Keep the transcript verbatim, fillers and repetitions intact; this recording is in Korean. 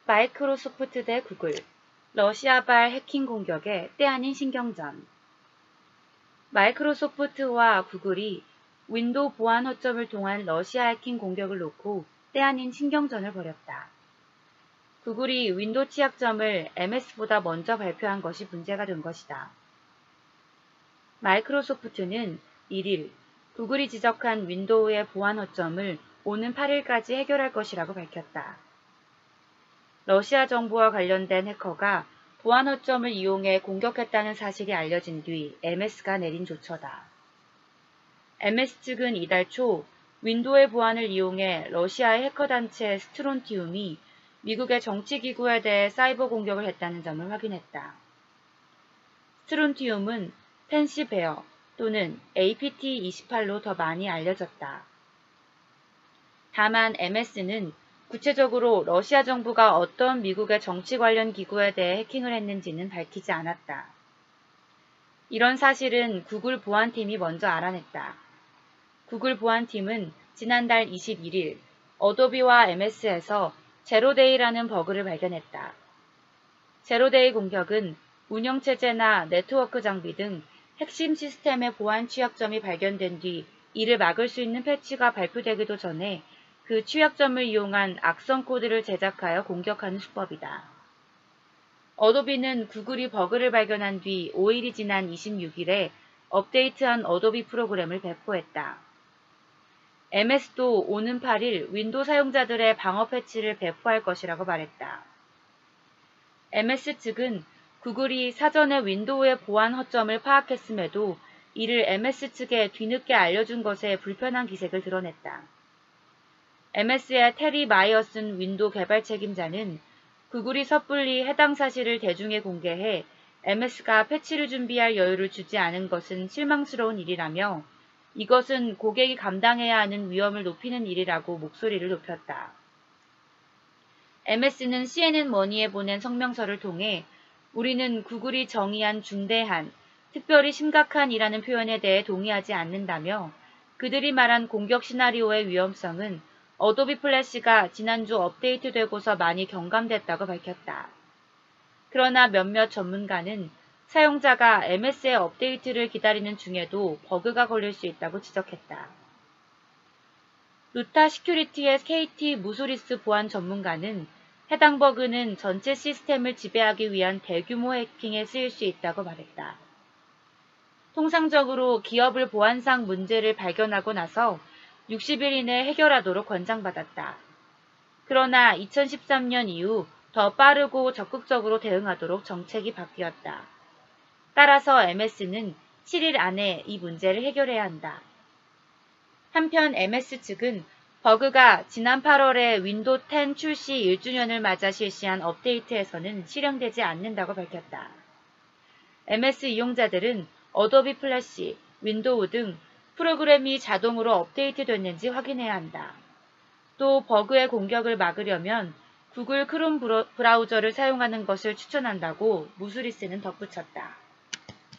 마이크로소프트 대 구글, 러시아발 해킹 공격에 때 아닌 신경전. 마이크로소프트와 구글이 윈도우 보안 허점을 통한 러시아 해킹 공격을 놓고 때 아닌 신경전을 벌였다. 구글이 윈도우 취약점을 엠에스보다 먼저 발표한 것이 문제가 된 것이다. 마이크로소프트는 일 일 구글이 지적한 윈도우의 보안 허점을 오는 팔 일까지 해결할 것이라고 밝혔다. 러시아 정부와 관련된 해커가 보안 허점을 이용해 공격했다는 사실이 알려진 뒤 엠에스가 내린 조처다. 엠에스 측은 이달 초 윈도우의 보안을 이용해 러시아의 해커 단체 스트론티움이 미국의 정치기구에 대해 사이버 공격을 했다는 점을 확인했다. 스트론티움은 펜시베어 또는 에이피티 이십팔로 더 많이 알려졌다. 다만 엠에스는 구체적으로 러시아 정부가 어떤 미국의 정치 관련 기구에 대해 해킹을 했는지는 밝히지 않았다. 이런 사실은 구글 보안팀이 먼저 알아냈다. 구글 보안팀은 지난달 이십일 일 어도비와 엠에스에서 제로데이라는 버그를 발견했다. 제로데이 공격은 운영체제나 네트워크 장비 등 핵심 시스템의 보안 취약점이 발견된 뒤 이를 막을 수 있는 패치가 발표되기도 전에 그 취약점을 이용한 악성 코드를 제작하여 공격하는 수법이다. 어도비는 구글이 버그를 발견한 뒤 오 일이 지난 이십육 일에 업데이트한 어도비 프로그램을 배포했다. 엠에스도 오는 팔 일 윈도우 사용자들의 방어 패치를 배포할 것이라고 말했다. 엠에스 측은 구글이 사전에 윈도우의 보안 허점을 파악했음에도 이를 엠에스 측에 뒤늦게 알려준 것에 불편한 기색을 드러냈다. 엠에스의 테리 마이어슨 윈도우 개발 책임자는 구글이 섣불리 해당 사실을 대중에 공개해 엠에스가 패치를 준비할 여유를 주지 않은 것은 실망스러운 일이라며 이것은 고객이 감당해야 하는 위험을 높이는 일이라고 목소리를 높였다. 엠에스는 씨엔엔 머니에 보낸 성명서를 통해 우리는 구글이 정의한 중대한, 특별히 심각한이라는 표현에 대해 동의하지 않는다며 그들이 말한 공격 시나리오의 위험성은 어도비 플래시가 지난주 업데이트되고서 많이 경감됐다고 밝혔다. 그러나 몇몇 전문가는 사용자가 엠에스의 업데이트를 기다리는 중에도 버그가 걸릴 수 있다고 지적했다. 루타 시큐리티의 케이티 무소리스 보안 전문가는 해당 버그는 전체 시스템을 지배하기 위한 대규모 해킹에 쓰일 수 있다고 말했다. 통상적으로 기업을 보안상 문제를 발견하고 나서 육십 일 이내 해결하도록 권장받았다. 그러나 이천십삼 년 이후 더 빠르고 적극적으로 대응하도록 정책이 바뀌었다. 따라서 엠에스는 칠 일 안에 이 문제를 해결해야 한다. 한편 엠에스 측은 버그가 지난 팔 월에 윈도우 텐 출시 일 주년을 맞아 실시한 업데이트에서는 실행되지 않는다고 밝혔다. 엠에스 이용자들은 어도비 플래시, 윈도우 등 프로그램이 자동으로 업데이트됐는지 확인해야 한다. 또 버그의 공격을 막으려면 구글 크롬 브라우저를 사용하는 것을 추천한다고 무스리스는 덧붙였다.